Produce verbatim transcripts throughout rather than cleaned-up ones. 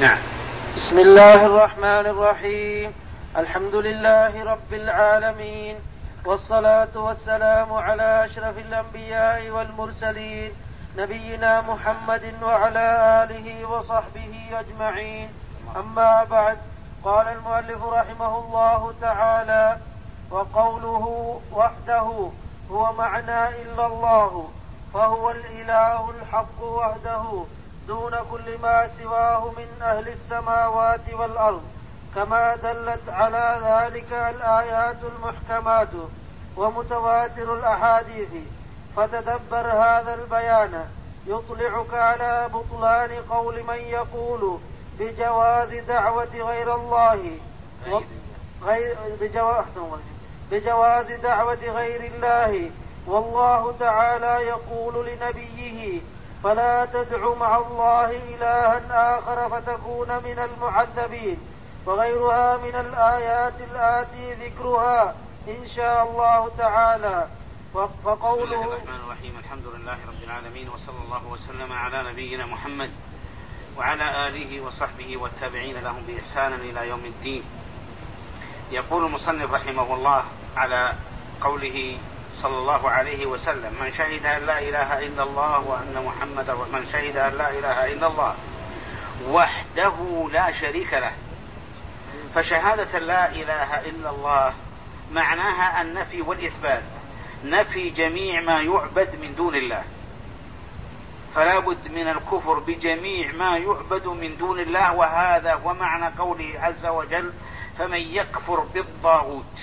نعم. بسم الله الرحمن الرحيم. الحمد لله رب العالمين، والصلاة والسلام على أشرف الأنبياء والمرسلين نبينا محمد وعلى آله وصحبه أجمعين. أما بعد، قال المؤلف رحمه الله تعالى: وقوله وحده هو معنى إلا الله، فهو الإله الحق وحده دون كل ما سواه من أهل السماوات والأرض، كما دلت على ذلك الآيات المحكمات ومتواتر الأحاديث. فتدبر هذا البيان يطلعك على بطلان قول من يقول بجواز دعوة غير الله غير بجواز, بجواز دعوة غير الله، والله تعالى يقول لنبيه: فلا تدع مع الله إلها آخر فتكون من المعذبين، وغيرها من الآيات الآتي ذكرها إن شاء الله تعالى. وقوله: بسم الله الرحمن الرحيم. الحمد لله رب العالمين، وصلى الله وسلم على نبينا محمد وعلى آله وصحبه والتابعين لهم بإحسان إلى يوم الدين. يقول المصنف رحمه الله على قوله صلى الله عليه وسلم: من شهد أن لا إله إلا الله وأن محمد من شهد أن لا إله إلا الله وحده لا شريك له. فشهادة لا إله إلا الله معناها النفي والإثبات، نفي جميع ما يعبد من دون الله، فلا بد من الكفر بجميع ما يعبد من دون الله، وهذا هو معنى قوله عز وجل: فمن يكفر بالطاغوت،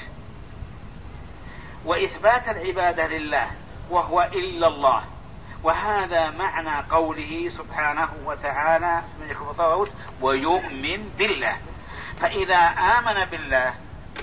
وإثبات العبادة لله وهو إلا الله، وهذا معنى قوله سبحانه وتعالى: من يكفر بالطاغوت ويؤمن بالله. فإذا آمن بالله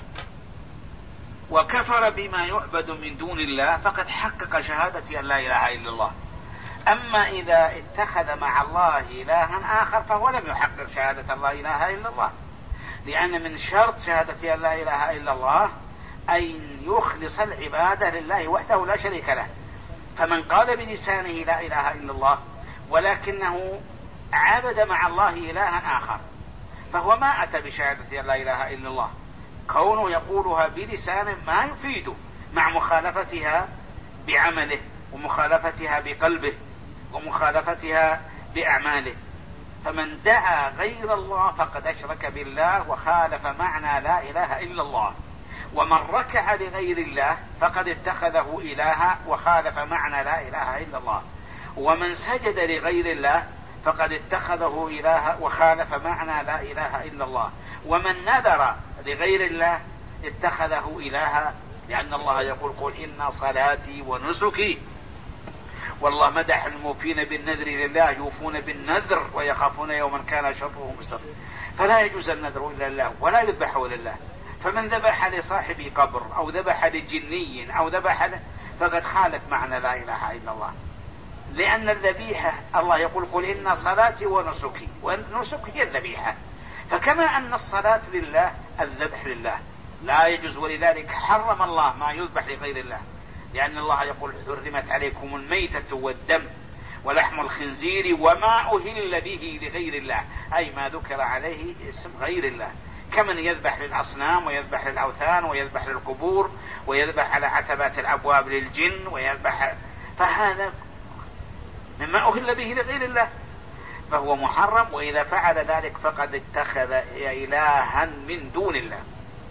وكفر بما يعبد من دون الله فقد حقق شهادة أن لا إله إلا الله. أما إذا اتخذ مع الله إلها آخر فهو لم يحقق شهادة أن لا إله إلا الله، لأن من شرط شهادة أن لا إله إلا الله أن يخلص العبادة لله وحده لا شريك له. فمن قال بلسانه لا إله إلا الله ولكنه عبد مع الله إلها آخر فهو ما أتى بشهادة أن لا إله إلا الله، كونه يقولها بلسانه ما يفيده، مع مخالفتها بعمله ومخالفتها بقلبه ومخالفتها بأعماله. فمن دعا غير الله فقد أشرك بالله وخالف معنى لا إله إلا الله، ومن ركع لغير الله فقد اتخذه إلها وخالف معنى لا إله إلا الله، ومن سجد لغير الله فقد اتخذه إلها وخالف معنى لا إله إلا الله، ومن نذر لغير الله اتخذه إلها، لأن الله يقول: قل إن صلاتي ونسكي. والله مدح الموفين بالنذر لله، يوفون بالنذر ويخافون يوما كان شره مستطير. فلا يجوز النذر إلا لله ولا يذبح إلا لله. فمن ذبح لصاحب قبر أو ذبح لجني أو ذبح له فقد خالف معنى لا إله إلا الله، لأن الذبيحة الله يقول: قل إن صلاتي ونسكي، ونسك هي الذبيحة. فكما أن الصلاة لله الذبح لله لا يجوز، ولذلك حرم الله ما يذبح لغير الله، لأن الله يقول: حرمت عليكم الميتة والدم ولحم الخنزير وما أهل به لغير الله، أي ما ذكر عليه اسم غير الله، كمن يذبح للأصنام ويذبح للأوثان ويذبح للقبور ويذبح على عتبات الأبواب للجن ويذبح، فهذا مما أهل به لغير الله فهو محرم. وإذا فعل ذلك فقد اتخذ إلها من دون الله.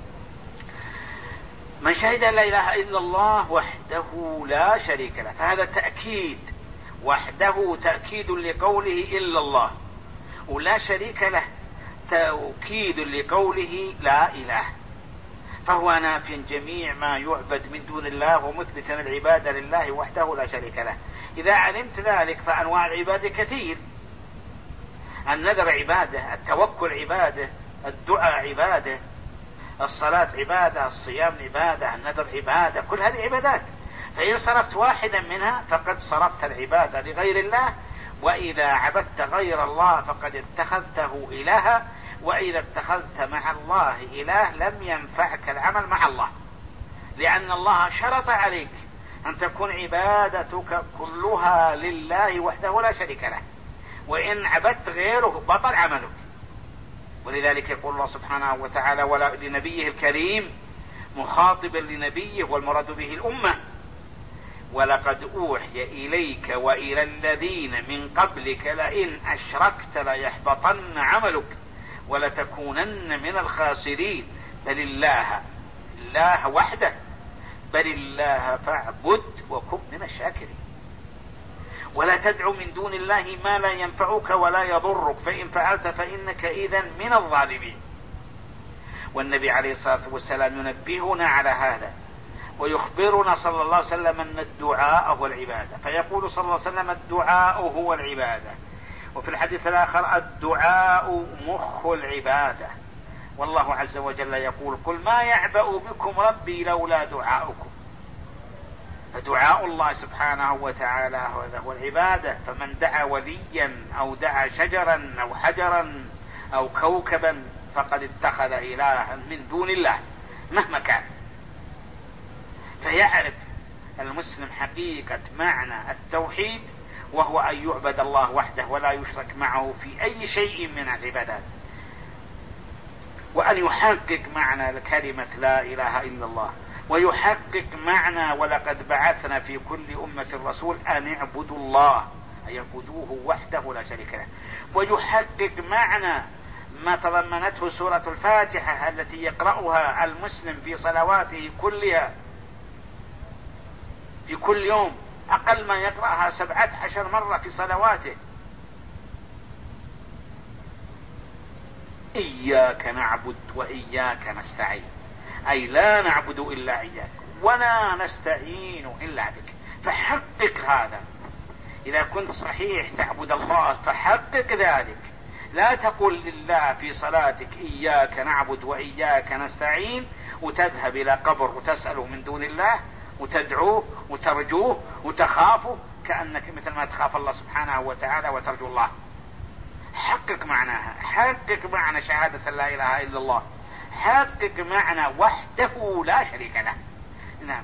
من شهد لا إله إلا الله وحده لا شريك له، فهذا تأكيد، وحده تأكيد لقوله إلا الله، ولا شريك له تأكيد لقوله لا إله، فهو نافي جميع ما يعبد من دون الله ومثبتا العبادة لله وحده لا شريك له. إذا علمت ذلك فأنواع العبادة كثير: النذر عبادة، التوكل عبادة، الدعاء عبادة، الصلاة عبادة، الصيام عبادة، النذر عبادة، كل هذه عبادات. فإن صرفت واحدا منها فقد صرفت العبادة لغير الله، وإذا عبدت غير الله فقد اتخذته إلها، وإذا اتخذت مع الله إله لم ينفعك العمل مع الله، لأن الله شرط عليك أن تكون عبادتك كلها لله وحده لا شريك له، وإن عبدت غيره بطل عملك. ولذلك يقول الله سبحانه وتعالى ولا لنبيه الكريم مخاطبا لنبيه والمراد به الأمة: ولقد أوحي إليك وإلى الذين من قبلك لئن أشركت ليحبطن عملك ولتكونن من الخاسرين بل الله الله وحده بل الله فاعبد وكن من الشاكرين ولا تدع من دون الله ما لا ينفعك ولا يضرك فإن فعلت فإنك إذن من الظالمين. والنبي عليه الصلاة والسلام ينبهنا على هذا ويخبرنا صلى الله عليه وسلم أن الدعاء هو العبادة، فيقول صلى الله عليه وسلم الدعاء هو العبادة، وفي الحديث الآخر الدعاء مخ العبادة. والله عز وجل يقول قل ما يعبأ بكم ربي لولا دعاؤكم. فدعاء الله سبحانه وتعالى هذا هو العبادة. فمن دعا وليا أو دعا شجرا أو حجرا أو كوكبا فقد اتخذ إلها من دون الله مهما كان. فيعرف المسلم حقيقة معنى التوحيد، وهو أن يعبد الله وحده ولا يشرك معه في أي شيء من العبادات، وأن يحقق معنى كلمة لا إله إلا الله، ويحقق معنى ولقد بعثنا في كل أمة رسول أن اعبدوا الله أي يعبدوه وحده لا شريك له، ويحقق معنى ما تضمنته سورة الفاتحة التي يقرأها المسلم في صلواته كلها في كل يوم، أقل ما يقرأها سبعة عشر مرة في صلواته. إياك نعبد وإياك نستعين، أي لا نعبد إلا إياك ولا نستعين إلا بك. فحقق هذا، إذا كنت صحيح تعبد الله فحقق ذلك. لا تقل لله في صلاتك إياك نعبد وإياك نستعين وتذهب إلى قبر وتسأله من دون الله وتدعوه وترجوه وتخافه كأنك مثل ما تخاف الله سبحانه وتعالى وترجو الله. حقق معناها، حقق معنى شهادة لا إله إلا الله، حقق معنى وحده لا شريك له. نعم.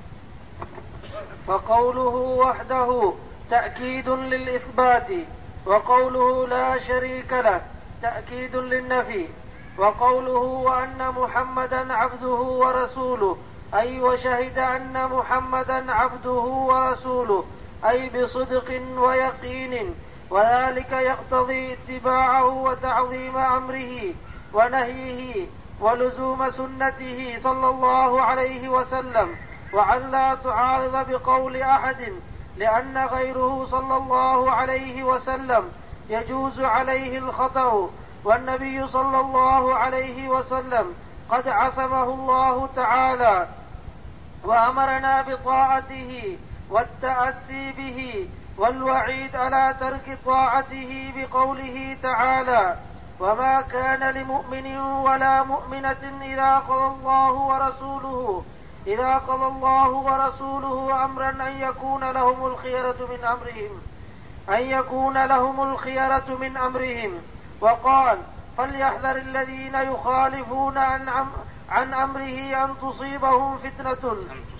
فقوله وحده تأكيد للإثبات، وقوله لا شريك له تأكيد للنفي، وقوله وأن محمدا عبده ورسوله أي وشهد أن محمدا عبده ورسوله أي بصدق ويقين، وذلك يقتضي اتباعه وتعظيم أمره ونهيه ولزوم سنته صلى الله عليه وسلم، وأن لا تعارض بقول أحد، لأن غيره صلى الله عليه وسلم يجوز عليه الخطأ، والنبي صلى الله عليه وسلم قد عصمه الله تعالى وأمرنا بطاعته والتأسي به، والوعيد على ترك طاعته بقوله تعالى وما كان لمؤمن ولا مؤمنة إذا قضى الله ورسوله إذا قضى الله ورسوله أمرا أن يكون لهم الخيرة من أمرهم أن يكون لهم الخيرة من أمرهم. وقال فليحذر الذين يخالفون عن, عم عن أمره أن تصيبهم فتنة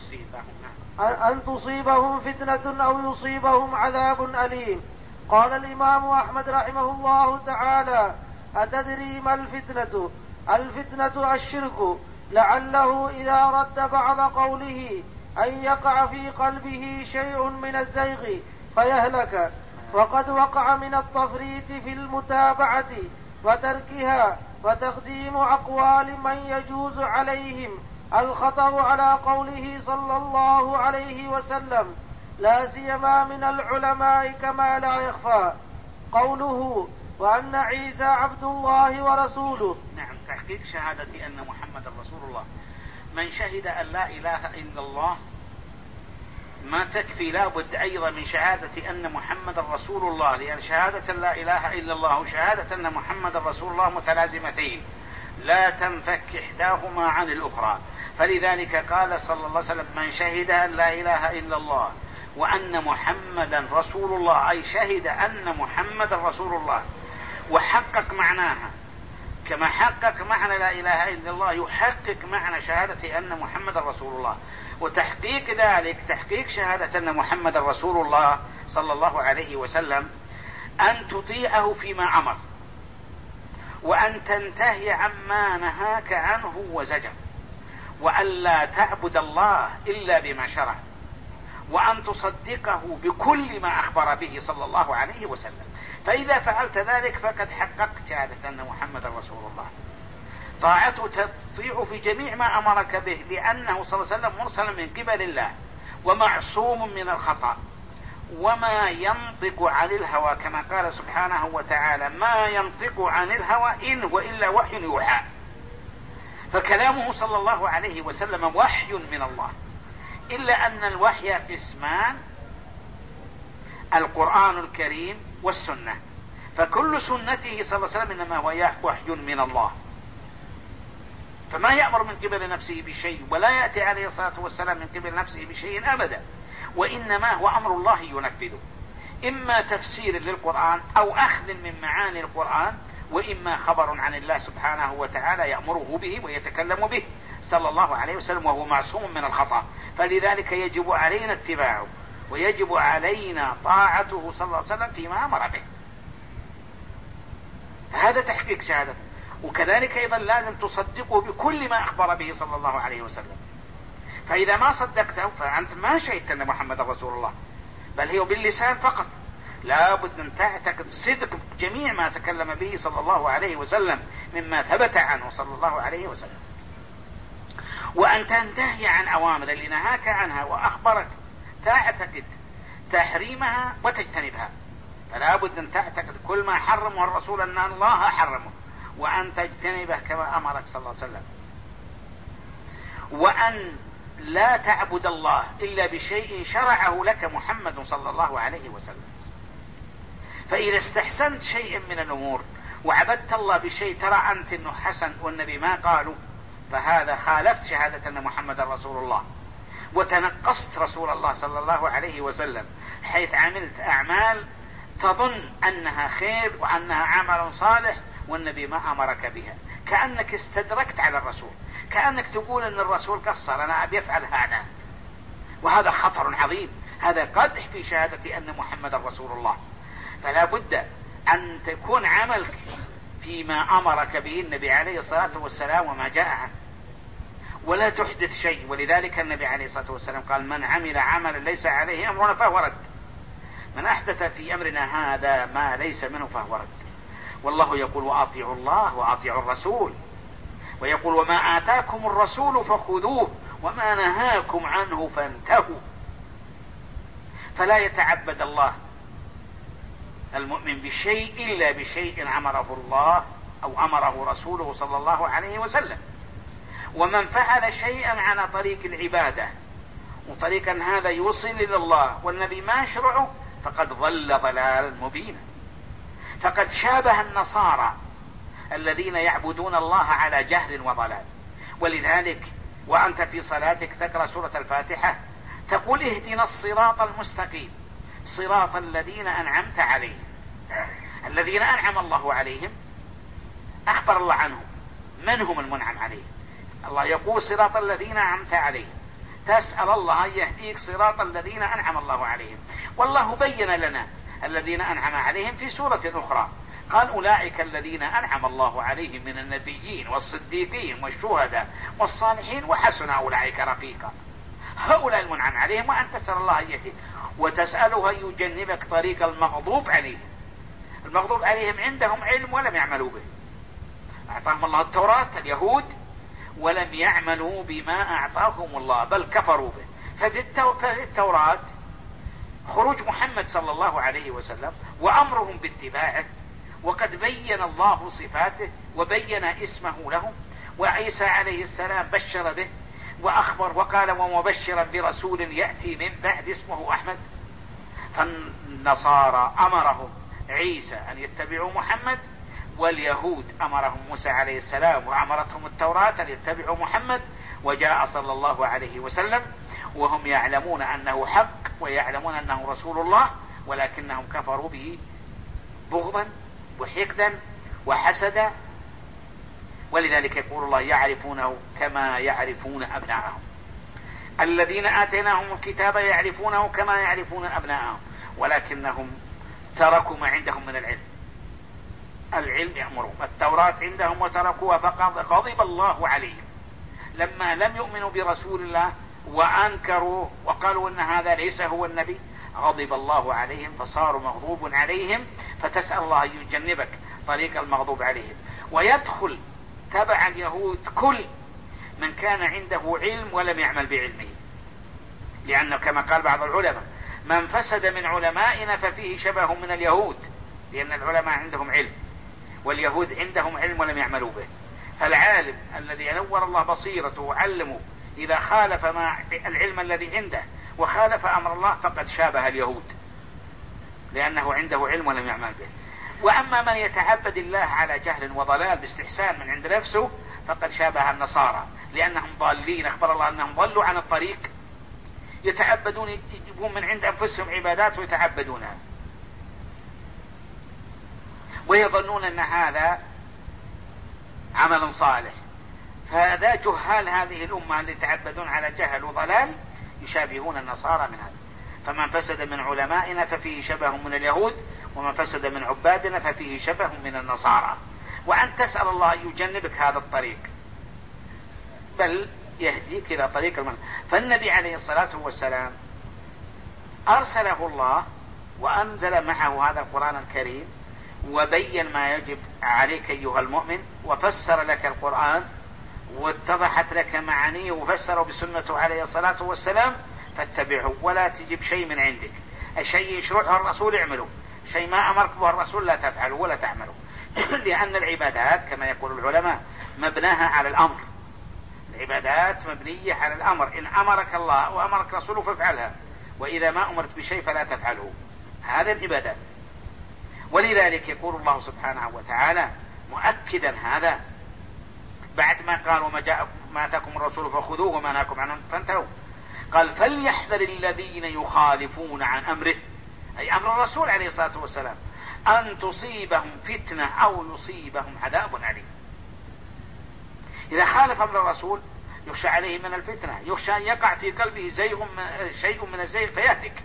أن تصيبهم فتنة أو يصيبهم عذاب أليم. قال الإمام أحمد رحمه الله تعالى أتدري ما الفتنة؟ الفتنة الشرك، لعله إذا رد بعض قوله أن يقع في قلبه شيء من الزيغ فيهلك، وقد وقع من التفريط في المتابعة وتركها وتقديم أقوال من يجوز عليهم الخطر على قوله صلى الله عليه وسلم، لا سيما من العلماء كما لا يخفى. قوله وأن عيسى عبد الله ورسوله. نعم، تحقيق شهادة أن محمد رسول الله. من شهد أن لا إله إلا الله ما تكفي، لابد أيضا من شهادة أن محمد رسول الله، لأن شهادة لا إله إلا الله وشهادة أن محمد رسول الله متلازمتين لا تنفك إحداهما عن الأخرى. فلذلك قال صلى الله عليه وسلم من شهد أن لا إله إلا الله وأن محمدا رسول الله، أي شهد أن محمد رسول الله وحقق معناها، كما حقق معنى لا إله إلا الله يحقق معنى شهادة أن محمد رسول الله. وتحقيق ذلك تحقيق شهادة أن محمد رسول الله صلى الله عليه وسلم أن تطيعه فيما أمر وأن تنتهي عما نهاك عنه وزجر، وأن لا تعبد الله إلا بما شرع، وأن تصدقه بكل ما أخبر به صلى الله عليه وسلم. فإذا فعلت ذلك فقد حققت شهادة أن محمدا رسول الله. طاعته تطيع في جميع ما أمرك به، لأنه صلى الله عليه وسلم مرسل من قبل الله ومعصوم من الخطأ، وما ينطق عن الهوى كما قال سبحانه وتعالى: ما ينطق عن الهوى إن هو إلا وحي يوحى. فكلامه صلى الله عليه وسلم وحي من الله، إلا أن الوحي قسمان: القرآن الكريم والسنة. فكل سنته صلى الله عليه وسلم إنما هو وحي من الله، فما يأمر من قبل نفسه بشيء، ولا يأتي عليه الصلاة والسلام من قبل نفسه بشيء أبدا، وإنما هو أمر الله ينفذه، إما تفسير للقرآن أو أخذ من معاني القرآن، وإما خبر عن الله سبحانه وتعالى يأمره به ويتكلم به صلى الله عليه وسلم، وهو معصوم من الخطأ. فلذلك يجب علينا اتباعه، ويجب علينا طاعته صلى الله عليه وسلم فيما أمر به. هذا تحقيق شهادته. وكذلك أيضا لازم تصدقه بكل ما أخبر به صلى الله عليه وسلم. فإذا ما صدقته فأنت ما شهدت أن محمد رسول الله، بل هي باللسان فقط. لا بد أن تعتقد صدق جميع ما تكلم به صلى الله عليه وسلم مما ثبت عنه صلى الله عليه وسلم، وأن تنتهي عن أوامر اللي نهاك عنها وأخبرك، تعتقد تحريمها وتجتنبها. فلا بد أن تعتقد كل ما حرمه الرسول أن الله حرمه، وأن تجتنبه كما أمرك صلى الله عليه وسلم، وأن لا تعبد الله إلا بشيء شرعه لك محمد صلى الله عليه وسلم. فإذا استحسنت شيئا من الأمور وعبدت الله بشيء ترى أنت أنه حسن والنبي ما قالوا، فهذا خالفت شهادة أن محمد رسول الله، وتنقصت رسول الله صلى الله عليه وسلم، حيث عملت أعمال تظن أنها خير وأنها عمل صالح والنبي ما أمرك بها، كأنك استدركت على الرسول، كأنك تقول أن الرسول قصر، أنا أبي أفعل هذا. وهذا خطر عظيم، هذا قدح في شهادة أن محمد رسول الله. فلا بد أن تكون عملك فيما أمرك به النبي عليه الصلاة والسلام وما جاء عنه، ولا تحدث شيء. ولذلك النبي عليه الصلاة والسلام قال: من عمل عملا ليس عليه أمرنا فهو رد. من أحدث في أمرنا هذا ما ليس منه فهو رد. والله يقول: وأطيعوا الله وأطيعوا الرسول، ويقول: وما آتاكم الرسول فخذوه وما نهاكم عنه فانتهوا. فلا يتعبد الله المؤمن بشيء إلا بشيء أمره الله أو أمره رسوله صلى الله عليه وسلم. ومن فعل شيئا على طريق العبادة وطريقا هذا يوصل إلى الله والنبي ما يشرعه فقد ضل ضلالا مبينا. فقد شابه النصارى الذين يعبدون الله على جهل وضلال. ولذلك وأنت في صلاتك تقرأ سورة الفاتحة تقول: اهدنا الصراط المستقيم صراط الذين أنعمت عليهم. الذين أنعم الله عليهم أخبر الله عنهم، من هم المنعم عليهم؟ الله يقول: صراط الذين أنعمت عليهم. تسأل الله أن يهديك صراط الذين أنعم الله عليهم. والله بين لنا الذين أنعم عليهم في سورة أخرى، قال: أولئك الذين أنعم الله عليهم من النبيين والصديقين والشهداء والصالحين وحسن أولئك رفيقا. هؤلاء المنعم عليهم، وأن تسأل الله أن يهديك وتسأله أن يجنبك طريق المغضوب عليهم. المغضوب عليهم عندهم علم ولم يعملوا به. أعطاهم الله التوراة اليهود ولم يعملوا بما أعطاهم الله بل كفروا به. ففي التوراة خروج محمد صلى الله عليه وسلم وأمرهم باتباعه، وقد بين الله صفاته وبين اسمه لهم. وعيسى عليه السلام بشر به وأخبر وقال: ومبشرا برسول يأتي من بعد اسمه أحمد. فالنصارى أمرهم عيسى أن يتبعوا محمد، واليهود أمرهم موسى عليه السلام وأمرتهم التوراة أن يتبعوا محمد. وجاء صلى الله عليه وسلم وهم يعلمون أنه حق ويعلمون أنه رسول الله، ولكنهم كفروا به بغضا وحقدا وحسدا. ولذلك يقول الله: يعرفونه كما يعرفون أبناءهم. الذين آتيناهم الكتاب يعرفونه كما يعرفون أبناءهم، ولكنهم تركوا ما عندهم من العلم. العلم يأمرهم. التوراة عندهم وتركوها فقد غضب الله عليهم لما لم يؤمنوا برسول الله وأنكروا وقالوا إن هذا ليس هو النبي. غضب الله عليهم فصاروا مغضوب عليهم، فتسأل الله أن يجنبك طريق المغضوب عليهم. ويدخل تبع اليهود كل من كان عنده علم ولم يعمل بعلمه، لأنه كما قال بعض العلماء من فسد من علمائنا ففيه شبه من اليهود، لأن العلماء عندهم علم واليهود عندهم علم ولم يعملوا به. فالعالم الذي نور الله بصيرته وعلمه إذا خالف ما العلم الذي عنده وخالف أمر الله فقد شابه اليهود، لأنه عنده علم ولم يعمل به. وأما من يتعبد الله على جهل وضلال باستحسان من عند نفسه فقد شابه النصارى، لأنهم ضالين. أخبر الله أنهم ضلوا عن الطريق، يتعبدون، يجيبون من عند أنفسهم عبادات ويتعبدونها ويظنون أن هذا عمل صالح. فهذا جهال هذه الأمة اللي يتعبدون على جهل وضلال يشابهون النصارى من هذا. فمن فسد من علمائنا ففيه شبه من اليهود، ومن فسد من عبادنا ففيه شبه من النصارى. وأن تسأل الله أن يجنبك هذا الطريق بل يهديك إلى طريق المنهج. فالنبي عليه الصلاة والسلام أرسله الله وأنزل معه هذا القرآن الكريم وبين ما يجب عليك أيها المؤمن، وفسر لك القرآن واتضحت لك معانيه وفسره بسنته عليه الصلاة والسلام، فاتبعه ولا تجيب شيء من عندك. الشيء يشرعه الرسول اعمله، شيء ما أمرك به الرسول لا تفعله ولا تعمله. لأن العبادات كما يقول العلماء مبناها على الأمر، العبادات مبنية على الأمر. إن أمرك الله وأمرك رسوله فافعلها، وإذا ما أمرت بشيء فلا تفعله. هذا العبادات. ولذلك يقول الله سبحانه وتعالى مؤكدا هذا بعد ما قال وما جاءكم ما أتاكم الرسول فخذوه وما نهاكم عنه فانتهوا، قال فليحذر الذين يخالفون عن أمره، أي أمر الرسول عليه الصلاة والسلام، أن تصيبهم فتنة أو يصيبهم عذاب أليم. إذا خالف أمر الرسول يخشى عليه من الفتنة، يخشى أن يقع في قلبه زيغ شيء من الزيغ فيهلك،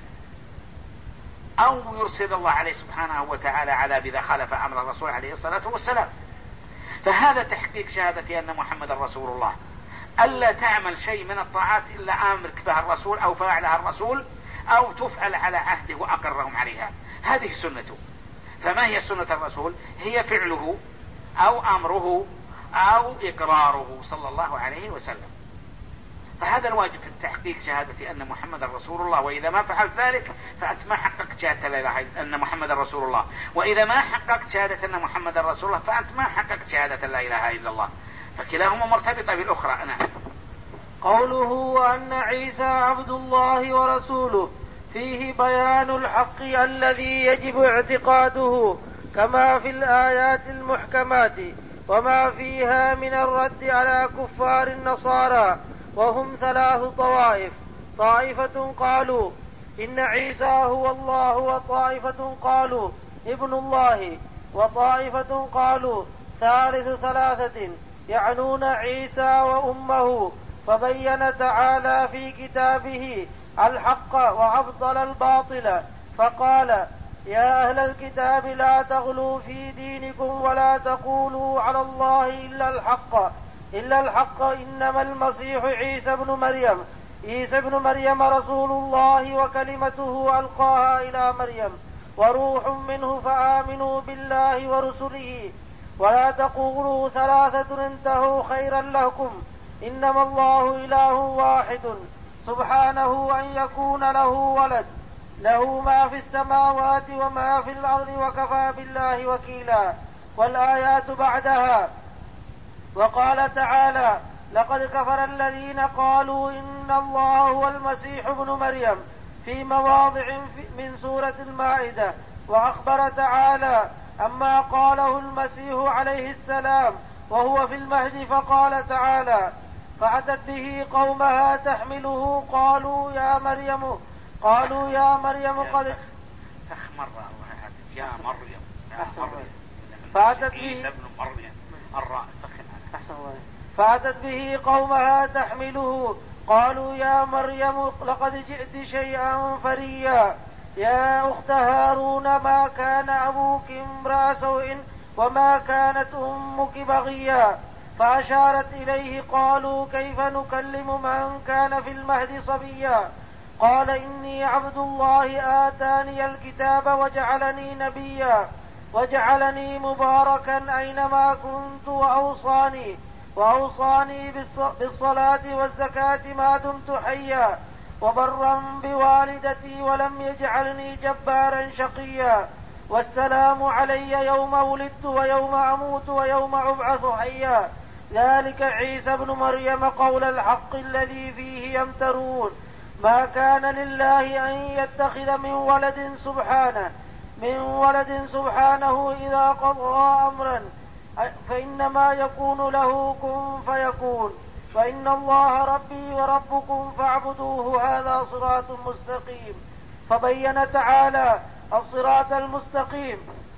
أو يرسل الله عليه سبحانه وتعالى عذاب إذا خالف أمر الرسول عليه الصلاة والسلام. فهذا تحقيق شهادة أن محمد رسول الله، ألا تعمل شيء من الطاعات إلا آمرك بها الرسول أو فعلها الرسول أو تفعل على عهده وأقرهم عليها. هذه سنته. فما هي سنة الرسول؟ هي فعله أو أمره أو إقراره صلى الله عليه وسلم. فهذا الواجب في تحقيق شهادة أن محمد رسول الله. وإذا ما فعلت ذلك فأنت ما حققت شهادة لا إله إلا أن محمد رسول الله. وإذا ما حققت شهادة أن محمد رسول الله فأنت ما حققت شهادة لا إله إلا الله. فكلاهما مرتبطة بالأخرى. نعم. قوله وأن عيسى عبد الله ورسوله فيه بيان الحق الذي يجب اعتقاده كما في الآيات المحكمات، وما فيها من الرد على كفار النصارى، وهم ثلاث طوائف: طائفة قالوا إن عيسى هو الله، وطائفة قالوا ابن الله، وطائفة قالوا ثالث ثلاثة، يعنون عيسى وأمه. فبين تعالى في كتابه الحق وأبطل الباطل، فقال: يا أهل الكتاب لا تغلوا في دينكم ولا تقولوا على الله إلا الحق إلا الحق إنما المسيح عيسى بن مريم عيسى بن مريم رسول الله وكلمته ألقاها إلى مريم وروح منه، فآمنوا بالله ورسله ولا تقولوا ثلاثة انتهوا خيرا لكم، إنما الله إله واحد سبحانه أن يكون له ولد، له ما في السماوات وما في الأرض وكفى بالله وكيلا. والآيات بعدها. وقال تعالى: لقد كفر الذين قالوا إن الله هو المسيح ابن مريم في مواضع من سورة المائدة. وأخبر تعالى أما قاله المسيح عليه السلام وهو في المهد، فقال تعالى: فأتت به قومها تحمله قالوا يا مريم قالوا يا مريم قد أخمر يا مريم يا مريم فأتت به عيسى ابن مريم الراء. فأتت به قومها تحمله قالوا يا مريم لقد جئت شيئا فريا، يا أخت هارون ما كان أبوك امرأ سوء وما كانت أمك بغيا، فأشارت إليه. قالوا كيف نكلم من كان في المهد صبيا؟ قال إني عبد الله آتاني الكتاب وجعلني نبيا وجعلني مباركا أينما كنت وأوصاني وأوصاني بالصلاة والزكاة ما دمت حيا وبرا بوالدتي ولم يجعلني جبارا شقيا، والسلام علي يوم ولدت ويوم أموت ويوم أبعث حيا. ذلك عيسى ابن مريم قول الحق الذي فيه يمترون. ما كان لله أن يتخذ من ولد سبحانه من ولد سبحانه إذا قضى أمرا فإنما يكون له كن فيكون. فإن الله ربي وربكم فاعبدوه هذا صراط مستقيم. فبين تعالى الصراط المستقيم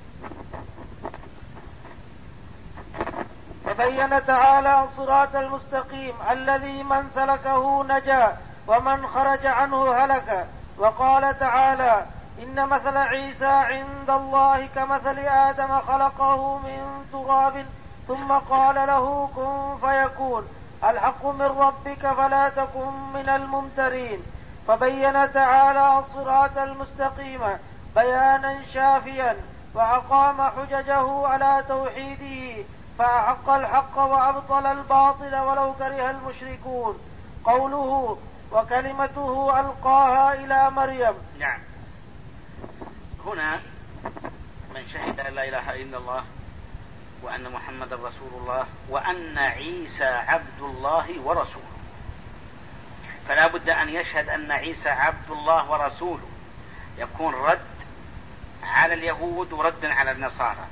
فبين تعالى الصراط المستقيم الذي من سلكه نجا ومن خرج عنه هلك. وقال تعالى إن مثل عيسى عند الله كمثل آدم خلقه من تراب ثم قال له كن فيكون. الحق من ربك فلا تكن من الممترين. فبين تعالى الصراط المستقيم بيانا شافيا وأقام حججه على توحيده، فأحق الحق وأبطل الباطل ولو كره المشركون. قوله وكلمته ألقاها إلى مريم. نعم، هنا من شهد أن لا إله إلا الله وأن محمد رسول الله وأن عيسى عبد الله ورسوله، فلا بد أن يشهد أن عيسى عبد الله ورسوله، يكون رد على اليهود ورد على النصارى.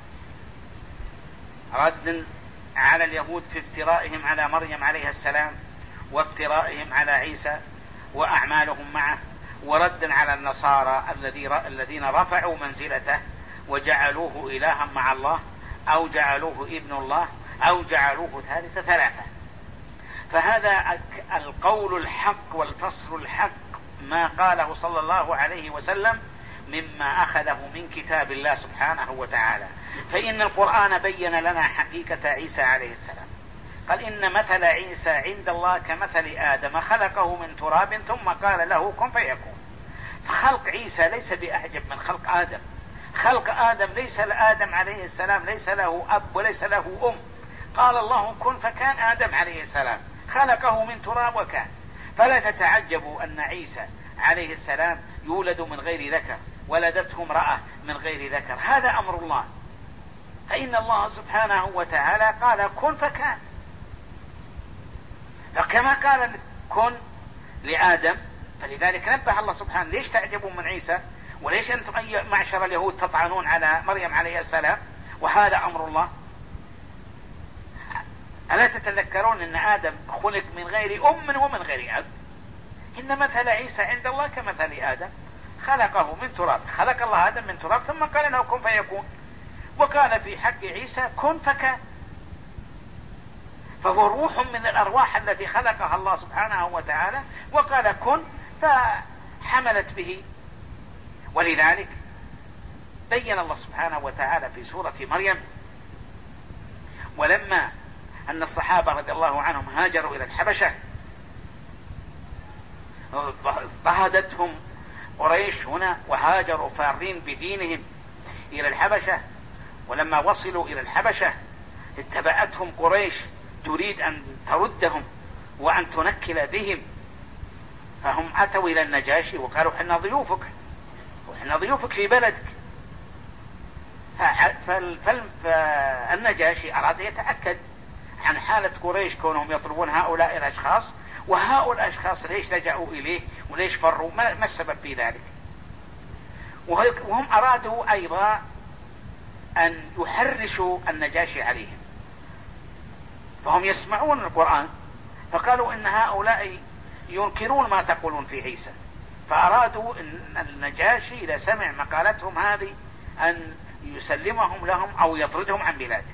رد على اليهود في افترائهم على مريم عليه السلام وافترائهم على عيسى وأعمالهم معه، ورد على النصارى الذين رفعوا منزلته وجعلوه إلها مع الله أو جعلوه ابن الله أو جعلوه ثالث ثلاثة. فهذا القول الحق والفصل الحق ما قاله صلى الله عليه وسلم مما أخذه من كتاب الله سبحانه وتعالى. فإن القرآن بين لنا حقيقة عيسى عليه السلام، قال إن مثل عيسى عند الله كمثل آدم خلقه من تراب ثم قال له كن فيكون. فخلق عيسى ليس بأعجب من خلق آدم. خلق آدم ليس لآدم عليه السلام ليس له أب وليس له أم، قال الله كن فكان. آدم عليه السلام خلقه من تراب وكان. فلا تتعجبوا أن عيسى عليه السلام يولد من غير ذكر، ولدته امرأة من غير ذكر، هذا أمر الله. فإن الله سبحانه وتعالى قال كن فكان. فكما قال كن لآدم فلذلك نبه الله سبحانه. ليش تعجبون من عيسى؟ وليش أنتم أي معشر اليهود تطعنون على مريم عليه السلام وهذا أمر الله؟ ألا تتذكرون أن آدم خلق من غير أم ومن غير أب؟ إن مثل عيسى عند الله كمثل آدم خلقه من تراب. خلق الله آدم من تراب ثم قال له كن فيكون. وقال في حق عيسى كن فكان. فهو روح من الأرواح التي خلقها الله سبحانه وتعالى وقال كن فحملت به. ولذلك بين الله سبحانه وتعالى في سورة مريم ولما أن الصحابة رضي الله عنهم هاجروا إلى الحبشة اضطهدتهم قريش هنا وهاجروا فارين بدينهم إلى الحبشة. ولما وصلوا إلى الحبشة اتبعتهم قريش تريد أن تردهم وأن تنكل بهم، فهم أتوا إلى النجاشي وقالوا حنا ضيوفك وحنا ضيوفك في بلدك. فالنجاشي أراد يتأكد عن حالة قريش كونهم يطلبون هؤلاء الأشخاص، وهؤلاء الأشخاص ليش لجأوا إليه وليش فروا، ما السبب في ذلك. وهم أرادوا أيضا أن يحرشوا النجاشي عليهم، فهم يسمعون القرآن فقالوا إن هؤلاء ينكرون ما تقولون في عيسى، فأرادوا أن النجاشي إذا سمع مقالتهم هذه أن يسلمهم لهم أو يطردهم عن بلاده.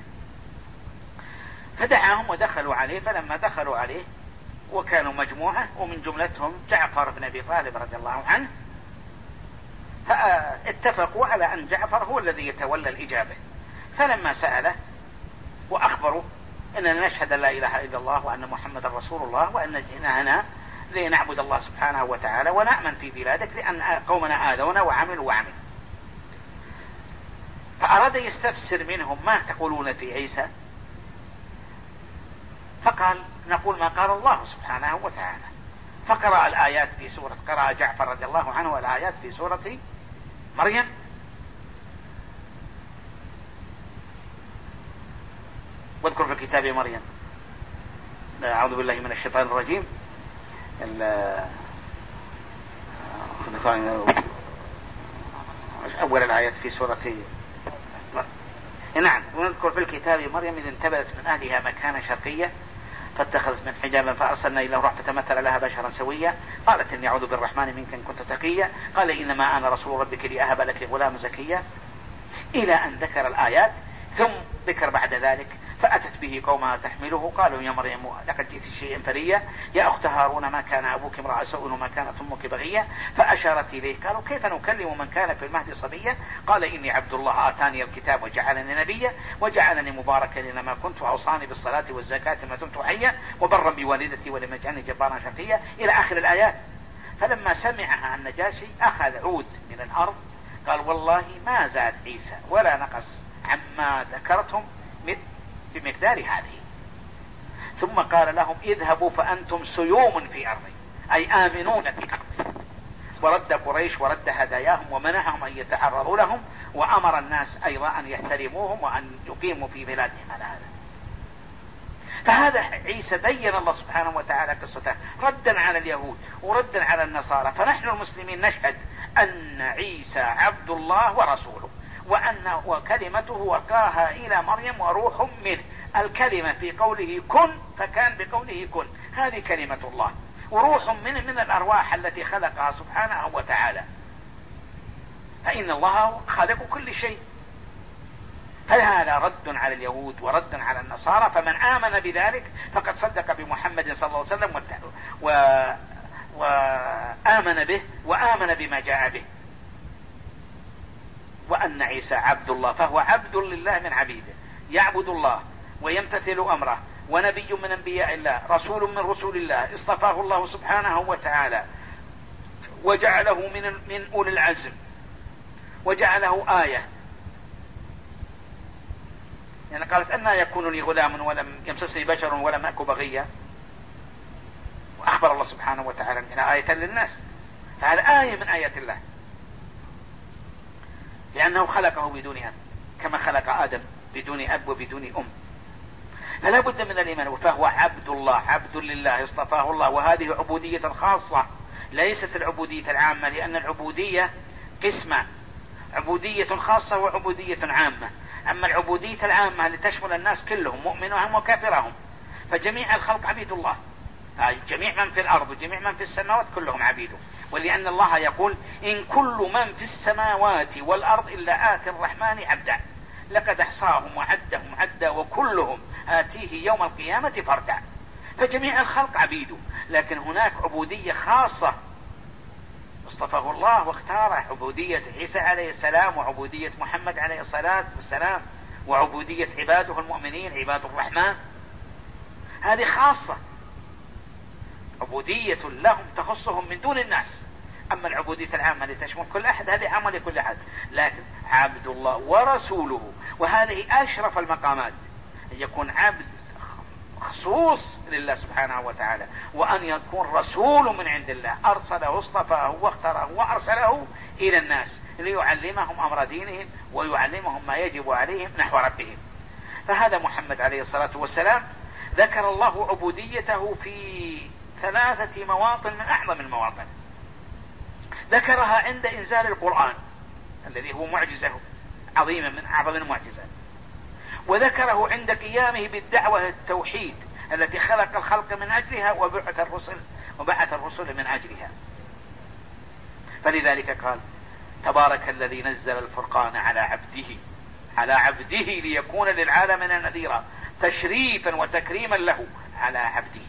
فدعاهم ودخلوا عليه. فلما دخلوا عليه وكانوا مجموعة ومن جملتهم جعفر بن أبي طالب رضي الله عنه، فاتفقوا على أن جعفر هو الذي يتولى الإجابة. فلما سأله وأخبروا أننا نشهد أن لا إله إلا الله وأن محمد رسول الله وأن جئنا هنا لنعبد الله سبحانه وتعالى ونأمن في بلادك لأن قومنا آذونا وعملوا وعملوا، فأراد يستفسر منهم ما تقولون في عيسى؟ فقال نقول ما قال الله سبحانه وتعالى. فقرأ الآيات في سورة، قرأ جعفر رضي الله عنه الآيات في سورة مريم، واذكر في الكتاب مريم، أعوذ بالله من الشيطان الرجيم، أول الآيات في سورة، نعم، ونذكر في الكتاب مريم إذ انتبذت من أهلها مكانا شرقيا فاتخذت من حجابا فأرسلنا إليه روح فتمثل لها بشرا سويا قالت إني أعوذ بالرحمن منك إن كنت تقيا قال إنما أنا رسول ربك لأهب لك غلام زكيا، إلى أن ذكر الآيات. ثم ذكر بعد ذلك فأتت به قومها تحمله قالوا يا مريم لقد جئت شيئا فريا يا أخت هارون ما كان أبوك امرأ سوء وما كانت أمك بغيا، فأشارت إليه قالوا كيف نكلم من كان في المهد صبيا قال إني عبد الله آتاني الكتاب وجعلني نبيا وجعلني مباركا إنما كنت وأوصاني بالصلاة والزكاة ما دمت حيا وبرا بوالدتي ولم يجعلني جبارا شقيا إلى آخر الآيات. فلما سمعها النجاشي أخذ عود من الأرض قال والله ما زاد عيسى ولا نقص عما ذكرتم بمقدار هذه، ثم قال لهم اذهبوا فأنتم سيوم في أرضي أي آمنون في أرضي، ورد قريش ورد هداياهم ومنعهم أن يتعرضوا لهم، وأمر الناس أيضا أن يحترموهم وأن يقيموا في بلادهم على هذا. فهذا عيسى بين الله سبحانه وتعالى قصته ردا على اليهود وردا على النصارى. فنحن المسلمين نشهد أن عيسى عبد الله ورسوله، وأن وكلمته وقاها إلى مريم وروح منه. الكلمة في قوله كن فكان بقوله كن، هذه كلمة الله، وروح منه من الأرواح التي خلقها سبحانه وتعالى، فإن الله خالق كل شيء. فهذا رد على اليهود ورد على النصارى، فمن آمن بذلك فقد صدق بمحمد صلى الله عليه وسلم و... وآمن به وآمن بما جاء به، وأن عيسى عبد الله، فهو عبد لله من عبيده، يعبد الله ويمتثل أمره، ونبي من أنبياء الله، رسول من رسول الله، اصطفاه الله سبحانه وتعالى وجعله من من أولي العزم، وجعله آية. يعني قالت أن يكون لي غلام ولم يمسسني بشر ولم أك بغيا، وأخبر الله سبحانه وتعالى أنها آية للناس، فهذا آية من آيات الله، لأنه خلقه بدون أب كما خلق آدم بدون أب وبدون أم. فلا بد من الإيمان، فهو عبد الله، عبد لله، اصطفاه الله، وهذه عبودية خاصة ليست العبودية العامة، لأن العبودية قسمان، عبودية خاصة وعبودية عامة. أما العبودية العامة لتشمل الناس كلهم مؤمنهم وكافرهم، فجميع الخلق عبيد الله، جميع من في الأرض وجميع من في السماوات كلهم عبيده. ولأن الله يقول إن كل من في السماوات والأرض إلا آتي الرحمن عبدا لقد أحصاهم وعدهم عدا وكلهم آتيه يوم القيامة فردا. فجميع الخلق عبيده، لكن هناك عبودية خاصة اصطفاه الله واختاره، عبودية عيسى عليه السلام وعبودية محمد عليه الصلاة والسلام وعبودية عباده المؤمنين عباد الرحمن، هذه خاصة، عبودية لهم تخصهم من دون الناس. أما العبودية العامة لتشمل كل أحد هذه عامة لكل أحد، لكن عبد الله ورسوله، وهذه أشرف المقامات، أن يكون عبد خصوص لله سبحانه وتعالى، وأن يكون رسول من عند الله أرسله اصطفاه واختاره وأرسله إلى الناس ليعلمهم أمر دينهم ويعلمهم ما يجب عليهم نحو ربهم. فهذا محمد عليه الصلاة والسلام ذكر الله عبوديته في ثلاثة مواطن من أعظم المواطن. ذكرها عند إنزال القرآن الذي هو معجزة عظيمة من أعظم المعجزات، وذكره عند قيامه بالدعوة التوحيد التي خلق الخلق من أجلها وبعث الرسل وبعث الرسل من أجلها. فلذلك قال تبارك الذي نزل الفرقان على عبده على عبده ليكون للعالمين نذيرا، تشريفا وتكريما له على عبده.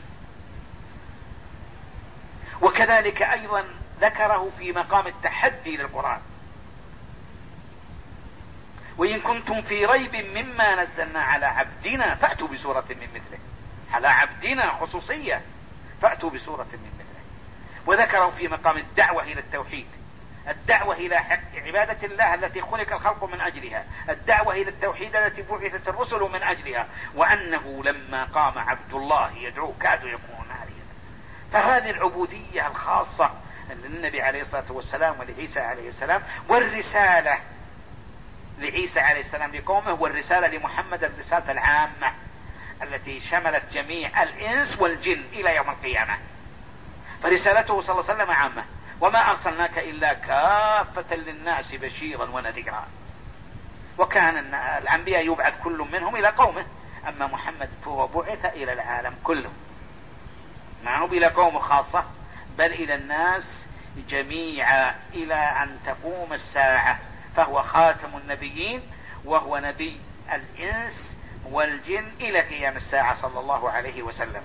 وكذلك أيضا ذكره في مقام التحدي للقرآن، وإن كنتم في ريب مما نزلنا على عبدنا فأتوا بسورة من مثله. على عبدنا خصوصية، فأتوا بسورة من مثله. وذكروا في مقام الدعوة إلى التوحيد، الدعوة إلى عبادة الله التي خلق الخلق من أجلها، الدعوة إلى التوحيد التي بعثت الرسل من أجلها، وأنه لما قام عبد الله يدعو كادوا يكونون عليها. فهذه العبودية الخاصة للنبي عليه الصلاة والسلام ولعيسى عليه السلام، والرسالة لعيسى عليه السلام لقومه، والرسالة لمحمد الرسالة العامة التي شملت جميع الإنس والجن إلى يوم القيامة. فرسالته صلى الله عليه وسلم عامة، وما أرسلناك إلا كافة للناس بشيرا ونذيرا. وكان الأنبياء يبعث كل منهم إلى قومه، أما محمد فهو بعث إلى العالم كله، ما هو إلى قومه خاصة بل إلى الناس جميعا إلى أن تقوم الساعة، فهو خاتم النبيين وهو نبي الإنس والجن إلى قيام الساعة صلى الله عليه وسلم.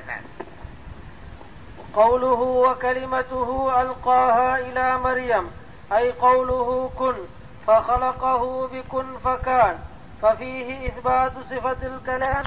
قوله وكلمته ألقاها إلى مريم، أي قوله كن، فخلقه بكن فكان، ففيه إثبات صفة الكلام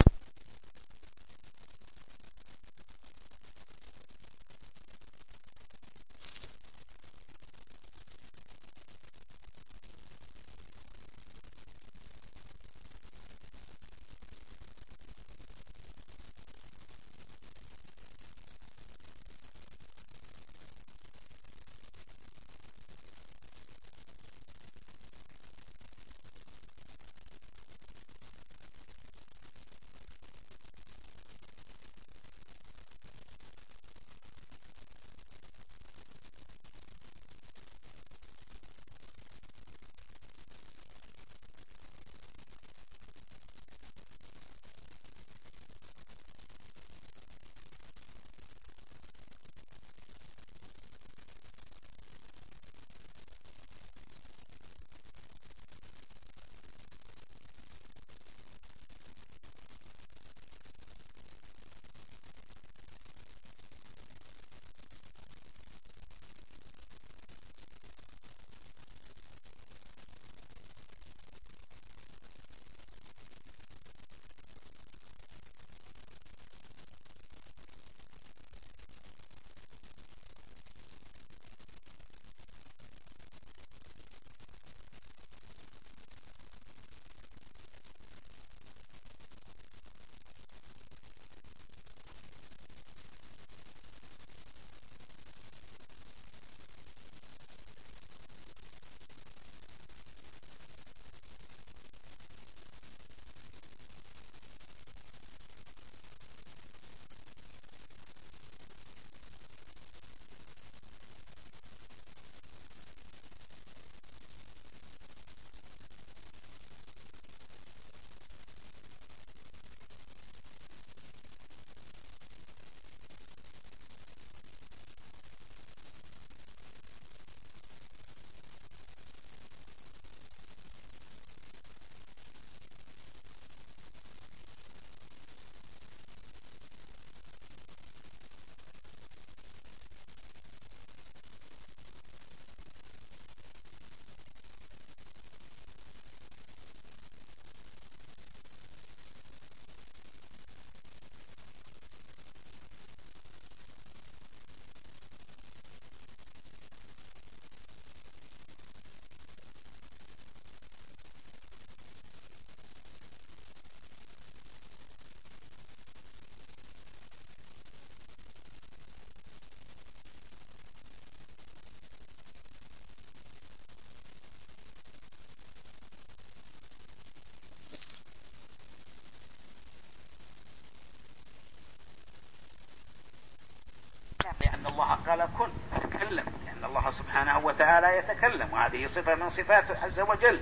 لأن الله قال كن تكلم، لأن الله سبحانه وتعالى يتكلم، وهذه صفة من صفاته عز وجل،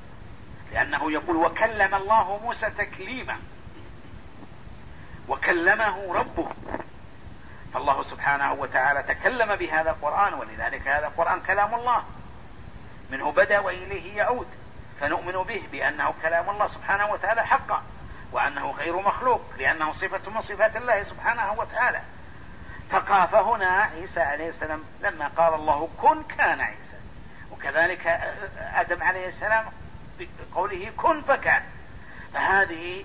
لأنه يقول وكلم الله موسى تكليما، وكلمه ربه. فالله سبحانه وتعالى تكلم بهذا القرآن، ولذلك هذا القرآن كلام الله، منه بدأ وإليه يعود، فنؤمن به بأنه كلام الله سبحانه وتعالى حقا، وأنه غير مخلوق، لأنه صفة من صفات الله سبحانه وتعالى. فقاف هنا عيسى عليه السلام لما قال الله كن كان عيسى، وكذلك آدم عليه السلام بقوله كن فكان. فهذه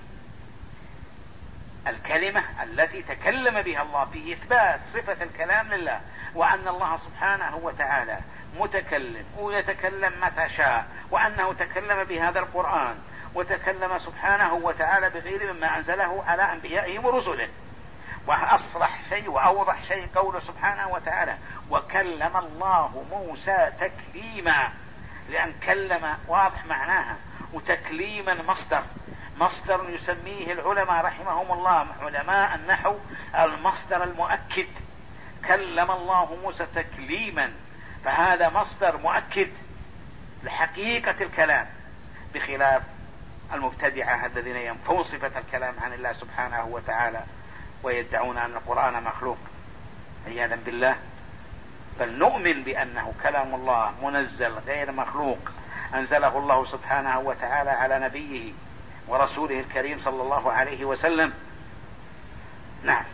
الكلمة التي تكلم بها الله في إثبات صفة الكلام لله، وأن الله سبحانه وتعالى متكلم ويتكلم متى شاء، وأنه تكلم بهذا القرآن وتكلم سبحانه وتعالى بغير مما أنزله على أنبيائه ورسله. وأصرح شيء وأوضح شيء قوله سبحانه وتعالى وكلم الله موسى تكليما، لأن كلم واضح معناها، وتكليما مصدر مصدر يسميه العلماء رحمهم الله علماء النحو المصدر المؤكد. كلم الله موسى تكليما، فهذا مصدر مؤكد لحقيقة الكلام، بخلاف المبتدعة الذين ينفون صفة الكلام عن الله سبحانه وتعالى ويدعون أن القرآن مخلوق عياذا بالله. بل نؤمن بأنه كلام الله منزل غير مخلوق، أنزله الله سبحانه وتعالى على نبيه ورسوله الكريم صلى الله عليه وسلم. نعم.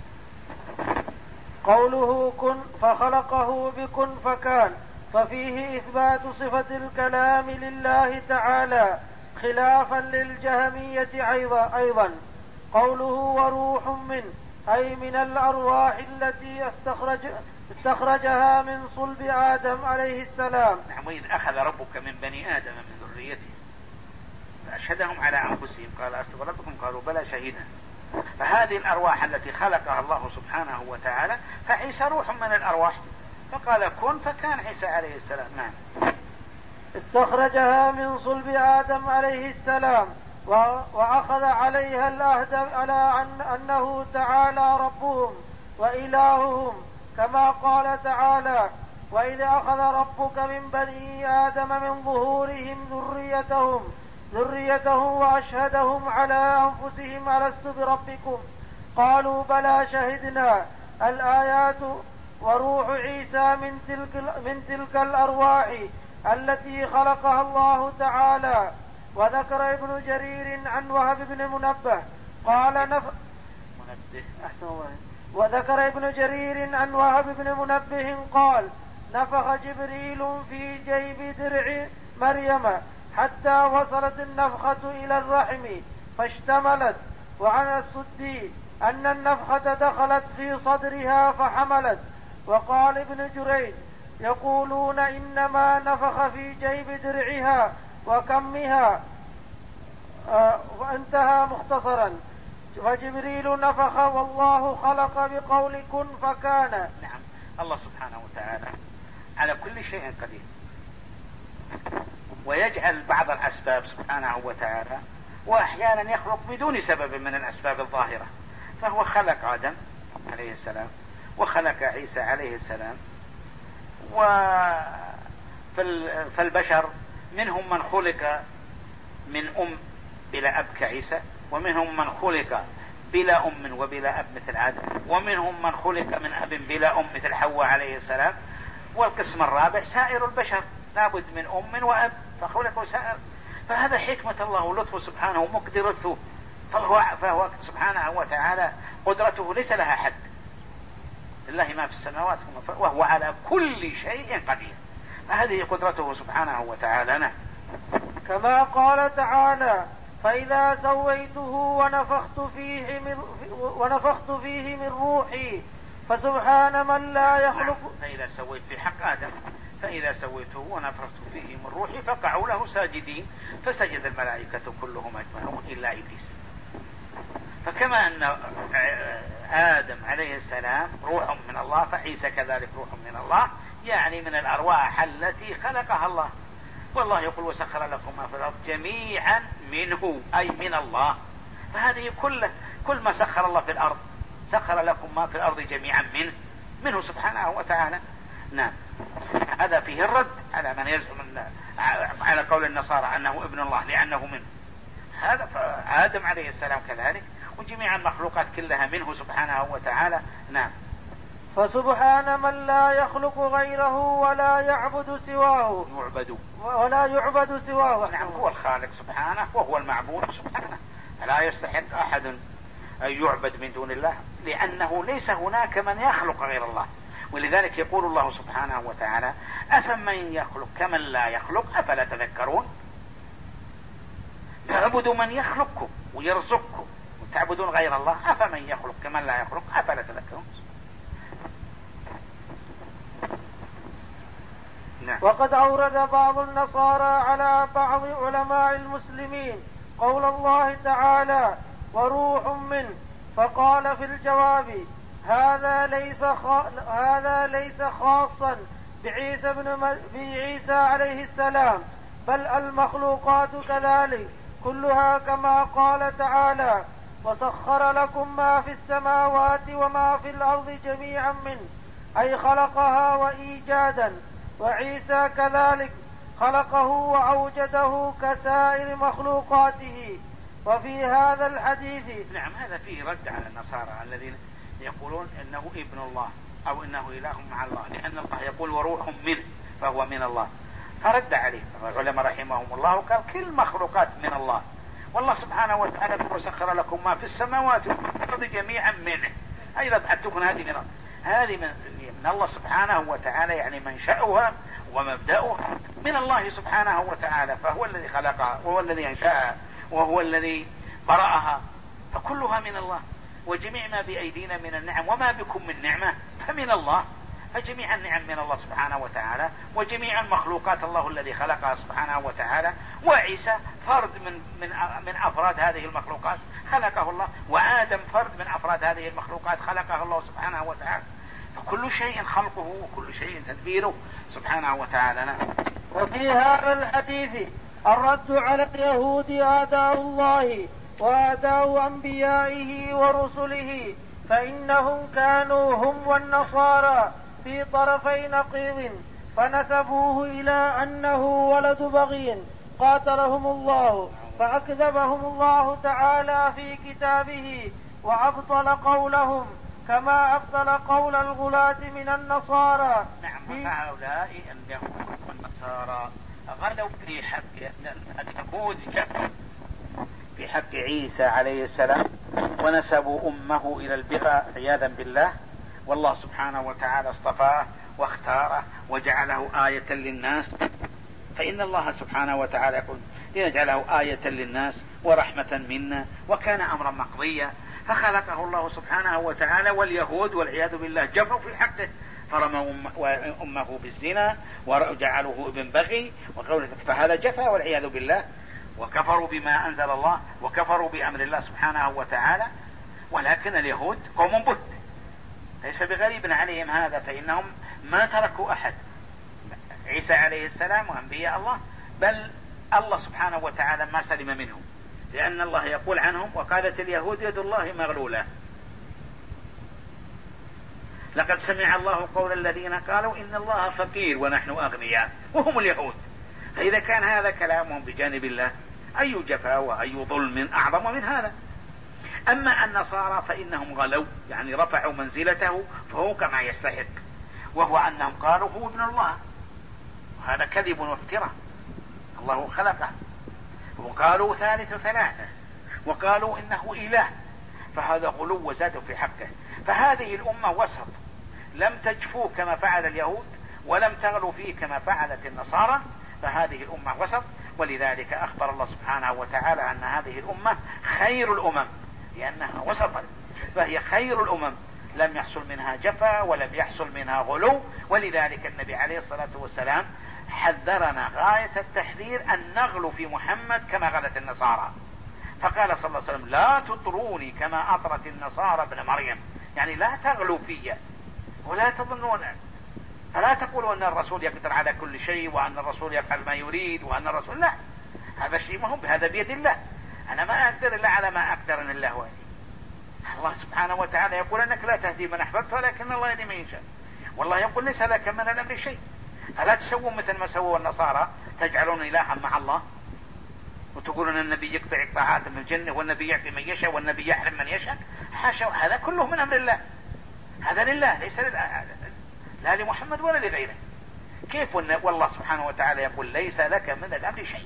قوله كن فخلقه بكن فكان، ففيه إثبات صفة الكلام لله تعالى خلافا للجهمية أيضا. قوله وروح منه أي من الأرواح التي استخرج استخرجها من صلب آدم عليه السلام. نعم. وإذ أخذ ربك من بني آدم من ذريته فأشهدهم على أنفسهم قال ألست بربكم قالوا بلى شهدنا. فهذه الأرواح التي خلقها الله سبحانه وتعالى، فعيسى روح من الأرواح، فقال كن فكان عيسى عليه السلام. نعم. استخرجها من صلب آدم عليه السلام وأخذ عليها العهد على أنه تعالى ربهم وإلههم، كما قال تعالى وإذ أخذ ربك من بني آدم من ظهورهم ذريتهم ذريتهم وأشهدهم على أنفسهم ألست بربكم قالوا بلى شهدنا. الآيات. وروح عيسى من تلك, من تلك الأرواح التي خلقها الله تعالى. وذكر ابن جرير عن وهب بن منبه قال نف... وذكر ابن جرير عن وهب بن منبه قال نفخ جبريل في جيب درع مريم حتى وصلت النفخة إلى الرحم فاشتملت. وعن السدي أن النفخة دخلت في صدرها فحملت. وقال ابن جريج يقولون إنما نفخ في جيب درعها وكمها. آه وانتهى مختصرا. فجبريل نفخ والله خلق بقول كن فكان. نعم. الله سبحانه وتعالى على كل شيء قدير، ويجعل بعض الأسباب سبحانه وتعالى، وأحيانا يخلق بدون سبب من الأسباب الظاهرة. فهو خلق آدم عليه السلام وخلق عيسى عليه السلام. فالبشر منهم من خلق من أم بلا أب كعيسى، ومنهم من خلق بلا أم وبلا أب مثل آدم، ومنهم من خلق من أب بلا أم مثل حواء عليه السلام. والقسم الرابع سائر البشر لابد من أم وأب فخلقوا سائر. فهذا حكمة الله ولطفه سبحانه ومقدرته. فهو, فهو سبحانه وتعالى قدرته ليس لها حد، لله ما في السماوات وهو على كل شيء قدير. فهذه قدرته سبحانه وتعالى. نعم. كما قال تعالى فإذا سويته ونفخت فيه من, ونفخت فيه من روحي فسبحان من لا يخلق. فإذا سويت في حق آدم فإذا سويته ونفخت فيه من روحي فقعوا له ساجدين فسجد الملائكة كلهم أجمعون إلا إبليس. فكما أن آدم عليه السلام روح من الله فعيسى كذلك روح من الله، يعني من الأرواح التي خلقها الله. والله يقول وسخر لكم ما في الأرض جميعا منه أي من الله. فهذه كل كل ما سخر الله في الأرض سخر لكم ما في الأرض جميعا منه منه سبحانه وتعالى. نعم. هذا فيه الرد على من يزعم على قول النصارى أنه ابن الله لأنه منه. هذا آدم عليه السلام كذلك، وجميع المخلوقات كلها منه سبحانه وتعالى. نعم. فسبحان من لا يخلق غيره ولا يعبد سواه يعبد ولا يعبد سواه. نعم. هو الخالق سبحانه وهو المعبود سبحانه، فلا يستحق أحد أن يعبد من دون الله، لأنه ليس هناك من يخلق غير الله. ولذلك يقول الله سبحانه وتعالى أفمن يخلق كمن لا يخلق أفلا تذكرون. اعبدوا من يخلقكم ويرزقكم وتعبدون غير الله أفمن يخلق كمن لا يخلق أفلا تذكرون. نعم. وقد أورد بعض النصارى على بعض علماء المسلمين قول الله تعالى وروح منه، فقال في الجواب هذا ليس هذا ليس خاصا بعيسى بن بعيسى عليه السلام، بل المخلوقات كذلك كلها كما قال تعالى وسخر لكم ما في السماوات وما في الأرض جميعا منه، أي خلقها وإيجادا، وعيسى كذلك خلقه وأوجده كسائر مخلوقاته. وفي هذا الحديث نعم هذا فيه رد على النصارى الذين يقولون إنه ابن الله أو إنه إله مع الله، لأن الله يقول وروح منه فهو من الله، فرد عليه العلماء رحمهم الله وقال كل مخلوقات من الله، والله سبحانه وتعالى وسخر لكم ما في السماوات والأرض جميعا منه، أيضا تكون هذه من هذه من, من الله سبحانه وتعالى، يعني منشأها ومبدأها من الله سبحانه وتعالى، فهو الذي خلقها وهو الذي أنشأها وهو الذي برأها، فكلها من الله. وجميع ما بأيدينا من النعم وما بكم من نعمة فمن الله، فجميع النعم من الله سبحانه وتعالى، وجميع المخلوقات الله الذي خلقها سبحانه وتعالى، وعيسى فرد من من من أفراد هذه المخلوقات خلقه الله، وآدم فرد من أفراد هذه المخلوقات خلقه الله سبحانه وتعالى، فكل شيء خلقه وكل شيء تدبيره سبحانه وتعالى. وفي هذا الحديث الرد على اليهود أعداء الله وأعداء أنبيائه ورسله، فإنهم كانوا هم والنصارى في طرفي نقيض، فنسبوه إلى أنه ولد بغي قاتلهم الله، فأكذبهم الله تعالى في كتابه وأبطل قولهم كما أبطل قول الغلاة من النصارى. نعم هؤلاء اليهود والنصارى غلوا في حق اليهود في حق عيسى عليه السلام، ونسبوا أمه إلى البغى عياذا بالله، والله سبحانه وتعالى اصطفاه واختاره وجعله آية للناس، فإن الله سبحانه وتعالى يقول لنجعله آية للناس ورحمة منا وكان أمرا مقضيا، فخلقه الله سبحانه وتعالى، واليهود والعياذ بالله جفوا في حقه فرموا أمه بالزنا وجعلوه ابن بغي وقوله، فهذا جفا والعياذ بالله، وكفروا بما أنزل الله وكفروا بأمر الله سبحانه وتعالى. ولكن اليهود قوم بهت ليس بغريب عليهم هذا، فإنهم ما تركوا أحد عيسى عليه السلام وأنبياء الله، بل الله سبحانه وتعالى ما سلم منهم، لأن الله يقول عنهم وقالت اليهود يد الله مغلولة، لقد سمع الله قول الذين قالوا إن الله فقير ونحن أغنياء وهم اليهود. فإذا كان هذا كلامهم بجانب الله أي جفا وأي ظلم أعظم من هذا. أما النصارى فإنهم غلوا، يعني رفعوا منزلته فوق ما يستحق، وهو أنهم قالوا هو ابن الله، وهذا كذب وافتراء، الله خلقه، وقالوا ثالث ثلاثة، وقالوا إنه إله، فهذا غلو وزاد في حقه. فهذه الأمة وسط، لم تجفوا كما فعل اليهود ولم تغلوا فيه كما فعلت النصارى، فهذه الأمة وسط. ولذلك أخبر الله سبحانه وتعالى أن هذه الأمة خير الأمم لأنها وسطا، فهي خير الأمم، لم يحصل منها جفا ولم يحصل منها غلو. ولذلك النبي عليه الصلاة والسلام حذرنا غاية التحذير أن نغلو في محمد كما غلت النصارى، فقال صلى الله عليه وسلم لا تطروني كما أطرت النصارى ابن مريم، يعني لا تغلوا في ولا تظنون، فلا تقولوا أن الرسول يقدر على كل شيء وأن الرسول يفعل ما يريد وأن الرسول لا، هذا الشيء ما هو بهذا بيد الله، أنا ما أقدر إلا على ما أقدرني الله ولي. الله سبحانه وتعالى يقول أنك لا تهدي من أحببت ولكن الله يهدي من يشاء، والله يقول ليس لك من الأمر شيء. فلا تسووا مثل ما سووا النصارى، تجعلون إلها مع الله وتقولون النبي يقطع قطاعات من الجنة والنبي يعطي من يشاء والنبي يحرم من يشاء، حاشا، هذا كله من أمر الله، هذا لله ليس لا لمحمد ولا لغيره. كيف والله سبحانه وتعالى يقول ليس لك من الأمر شيء،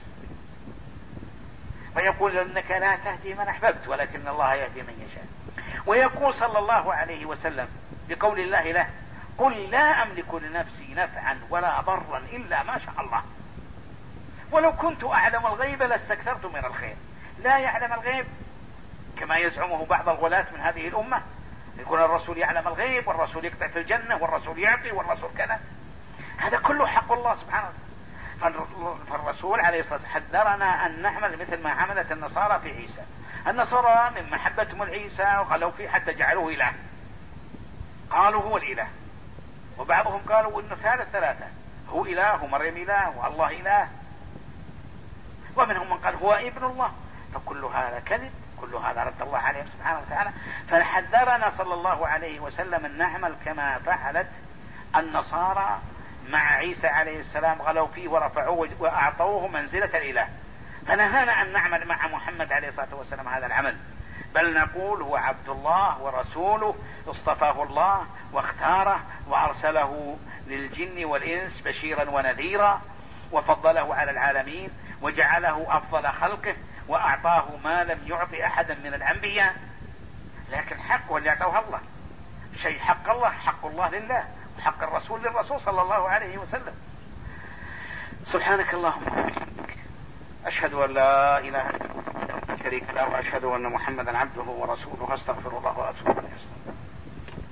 ويقول إنك لا تهدي من أحببت ولكن الله يهدي من يشاء. ويقول صلى الله عليه وسلم بقول الله له قل لا أملك لنفسي نفعا ولا ضرا إلا ما شاء الله ولو كنت أعلم الغيب لاستكثرت من الخير. لا يعلم الغيب كما يزعمه بعض الغلاة من هذه الأمة، يقول الرسول يعلم الغيب والرسول يقطع في الجنة والرسول يعطي والرسول كذا. هذا كله حق الله سبحانه. فالرسول عليه الصلاة والسلام حذرنا أن نعمل مثل ما عملت النصارى في عيسى. النصارى من محبتهم العيسى وغلوا فيه حتى جعلوه إله، قالوا هو الإله، وبعضهم قالوا إنه ثالث ثلاثة، هو إله ومريم إله والله إله، ومنهم من قال هو ابن الله. فكل هذا كذب، كل هذا رد الله عليهم سبحانه وتعالى. فحذرنا صلى الله عليه وسلم أن نعمل كما فعلت النصارى مع عيسى عليه السلام، غلوا فيه ورفعوه وأعطوه منزلة الإله. فنهانا أن نعمل مع محمد عليه الصلاة والسلام هذا العمل، بل نقول هو عبد الله ورسوله، اصطفاه الله واختاره وأرسله للجن والإنس بشيرا ونذيرا، وفضله على العالمين وجعله أفضل خلقه، وأعطاه ما لم يعطي أحدا من الأنبياء. لكن حقه اللي أعطوه الله، شيء حق الله حق الله لله، وحق الرسول للرسول صلى الله عليه وسلم. سبحانك اللهم وبحمدك، أشهد أن لا إله إلا أنت شريك له، وأشهد أن محمدا عبده ورسوله، أستغفر الله وأتوب